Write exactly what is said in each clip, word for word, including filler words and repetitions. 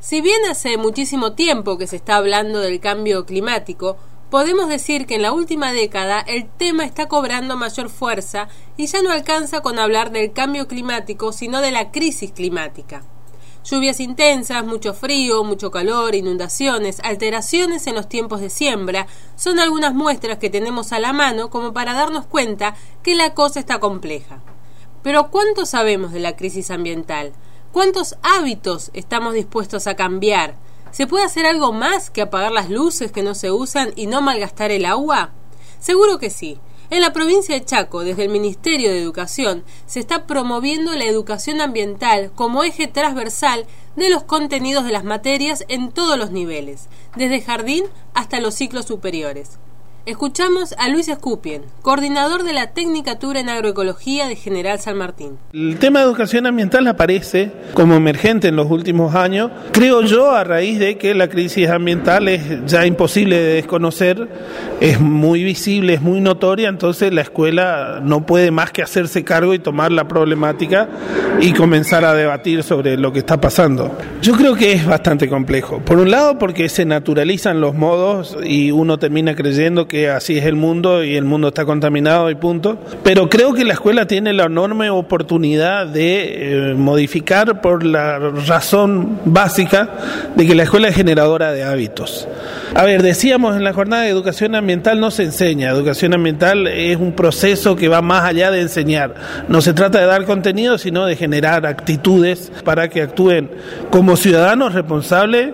Si bien hace muchísimo tiempo que se está hablando del cambio climático, podemos decir que en la última década el tema está cobrando mayor fuerza y ya no alcanza con hablar del cambio climático, sino de la crisis climática. Lluvias intensas, mucho frío, mucho calor, inundaciones, alteraciones en los tiempos de siembra son algunas muestras que tenemos a la mano como para darnos cuenta que la cosa está compleja. Pero ¿cuánto sabemos de la crisis ambiental? ¿Cuántos hábitos estamos dispuestos a cambiar? ¿Se puede hacer algo más que apagar las luces que no se usan y no malgastar el agua? Seguro que sí. En la provincia de Chaco, desde el Ministerio de Educación, se está promoviendo la educación ambiental como eje transversal de los contenidos de las materias en todos los niveles, desde jardín hasta los ciclos superiores. Escuchamos a Luis Escupien, coordinador de la Tecnicatura en Agroecología de General San Martín. El tema de educación ambiental aparece como emergente en los últimos años, creo yo, a raíz de que la crisis ambiental es ya imposible de desconocer, es muy visible, es muy notoria, entonces la escuela no puede más que hacerse cargo y tomar la problemática y comenzar a debatir sobre lo que está pasando. Yo creo que es bastante complejo. Por un lado, porque se naturalizan los modos y uno termina creyendo que que así es el mundo y el mundo está contaminado y punto, pero creo que la escuela tiene la enorme oportunidad de eh, modificar por la razón básica de que la escuela es generadora de hábitos. A ver, decíamos en la jornada de educación ambiental no se enseña, educación ambiental es un proceso que va más allá de enseñar, no se trata de dar contenido sino de generar actitudes para que actúen como ciudadanos responsables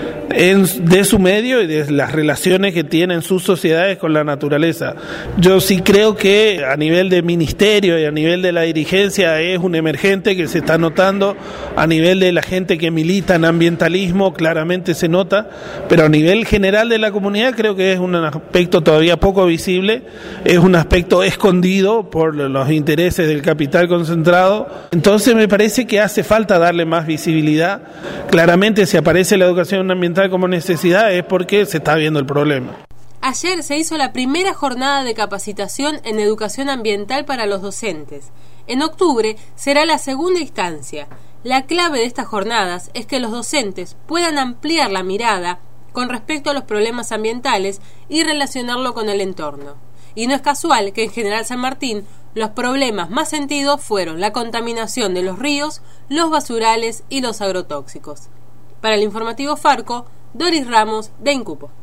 En, de su medio y de las relaciones que tienen sus sociedades con la naturaleza. Yo sí creo que a nivel de ministerio y a nivel de la dirigencia es un emergente que se está notando, a nivel de la gente que milita en ambientalismo claramente se nota, pero a nivel general de la comunidad creo que es un aspecto todavía poco visible, es un aspecto escondido por los intereses del capital concentrado, entonces me parece que hace falta darle más visibilidad. Claramente si aparece la educación ambiental como necesidad es porque se está viendo el problema. Ayer se hizo la primera jornada de capacitación en educación ambiental para los docentes. En octubre será la segunda instancia. La clave de estas jornadas es que los docentes puedan ampliar la mirada con respecto a los problemas ambientales y relacionarlo con el entorno. Y no es casual que en General San Martín los problemas más sentidos fueron la contaminación de los ríos, los basurales y los agrotóxicos. Para el informativo Farco, Doris Ramos de Incupo.